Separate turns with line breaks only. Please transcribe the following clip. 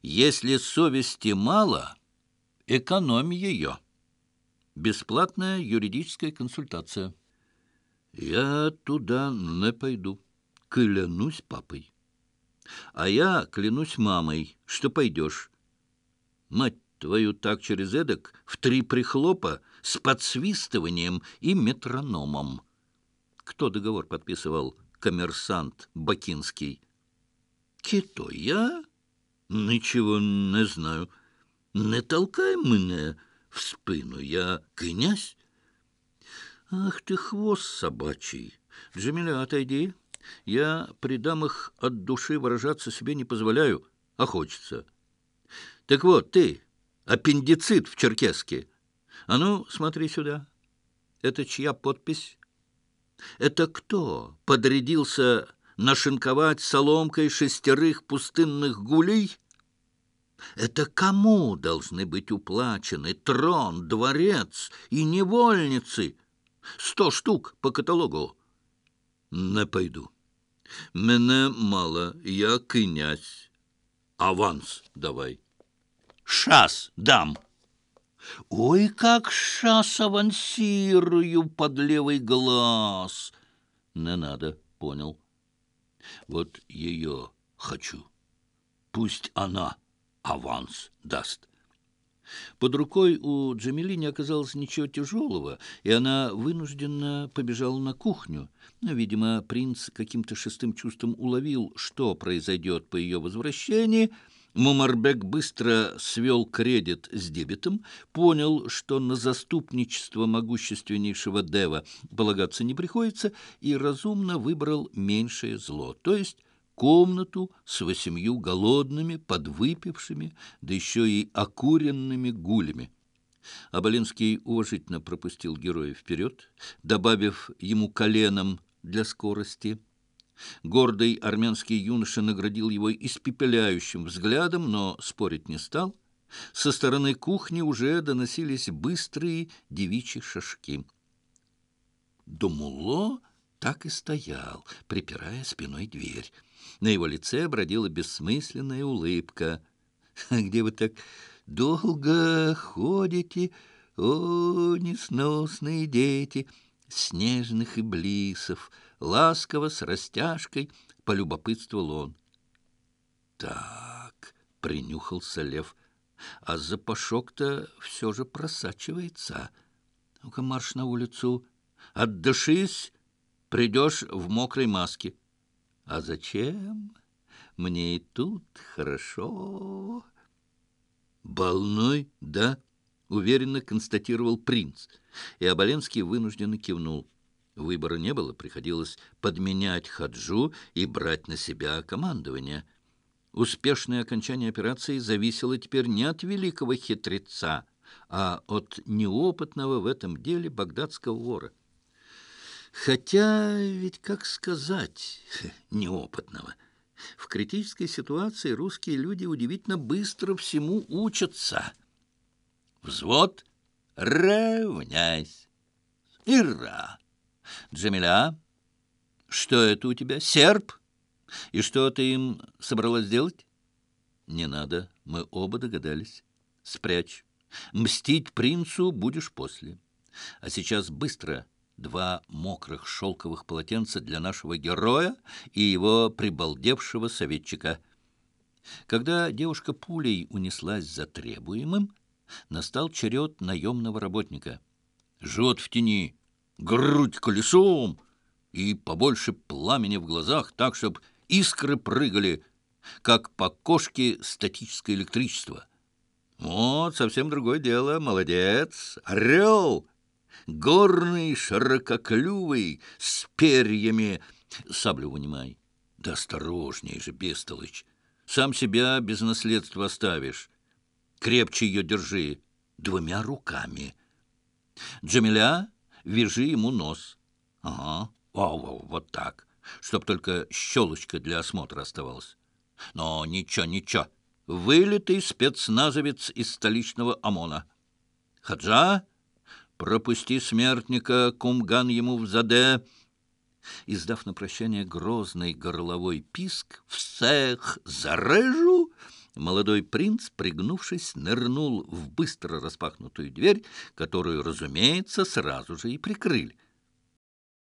Если совести мало, экономь ее. Бесплатная юридическая консультация. Я туда не пойду, клянусь папой. А я клянусь мамой, что пойдешь. Мать твою, так через эдак в 3 прихлопа с подсвистыванием и метрономом. Кто договор подписывал? Коммерсант Бакинский. Кито, я? Ничего не знаю. Не толкай меня в спину, я князь. Ах ты, хвост собачий! Джамиля, отойди. Я при дамах от души выражаться себе не позволяю, а хочется. Так вот, ты, аппендицит в черкеске. А ну, смотри сюда. Это чья подпись? Это кто подрядился нашинковать соломкой 6 пустынных гулей? Это кому должны быть уплачены трон, дворец и невольницы? 100 штук по каталогу. Не пойду. Мене мало, я князь. Аванс давай. Шас дам. Ой, как шас авансирую под левый глаз. Не надо, понял. Вот ее хочу. Пусть она аванс даст. Под рукой у Джамили не оказалось ничего тяжелого, и она вынужденно побежала на кухню. Но, видимо, принц каким-то шестым чувством уловил, что произойдет по ее возвращении. Мумарбек быстро свел кредит с дебетом, понял, что на заступничество могущественнейшего дева полагаться не приходится, и разумно выбрал меньшее зло, то есть комнату с 8 голодными, подвыпившими, да еще и окуренными гулями. Абалинский уважительно пропустил героя вперед, добавив ему коленом для скорости. Гордый армянский юноша наградил его испепеляющим взглядом, но спорить не стал. Со стороны кухни уже доносились быстрые девичьи шажки. Думуло так и стоял, припирая спиной дверь. На его лице бродила бессмысленная улыбка. «Где вы так долго ходите, о, несносные дети, снежных иблисов?» Ласково, с растяжкой, полюбопытствовал он. «Так», — принюхался лев, — «а запашок-то все же просачивается. Ну-ка, марш на улицу, отдышись, придешь в мокрой маске». «А зачем? Мне и тут хорошо». «Больной, да?» — уверенно констатировал принц, и Оболенский вынужденно кивнул. Выбора не было, приходилось подменять Хаджу и брать на себя командование. Успешное окончание операции зависело теперь не от великого хитреца, а от неопытного в этом деле багдадского вора. Хотя ведь, как сказать, неопытного. В критической ситуации русские люди удивительно быстро всему учатся. Взвод, равняйся. Ира! Джамиля, что это у тебя? Серп? И что ты им собралась делать? Не надо, мы оба догадались. Спрячь. Мстить принцу будешь после. А сейчас быстро 2 мокрых шелковых полотенца для нашего героя и его прибалдевшего советчика. Когда девушка пулей унеслась за требуемым, настал черед наемного работника. Живот в тени, грудь колесом и побольше пламени в глазах, так, чтобы искры прыгали, как по кошке статическое электричество. Вот, совсем другое дело, молодец, орел, горный, ширококлювый, с перьями. Саблю вынимай. Да осторожней же, бестолочь, сам себя без наследства оставишь. Крепче ее держи 2 руками. Джамиля, вяжи ему нос. Ага, вот так, чтоб только щелочка для осмотра оставалась. Но ничего, вылитый спецназовец из столичного ОМОНа. Хаджа, пропусти смертника, кумган ему взаде. Издав на прощание грозный горловой писк, всех зарежу, Молодой принц, пригнувшись, нырнул в быстро распахнутую дверь, которую, разумеется, сразу же и прикрыли.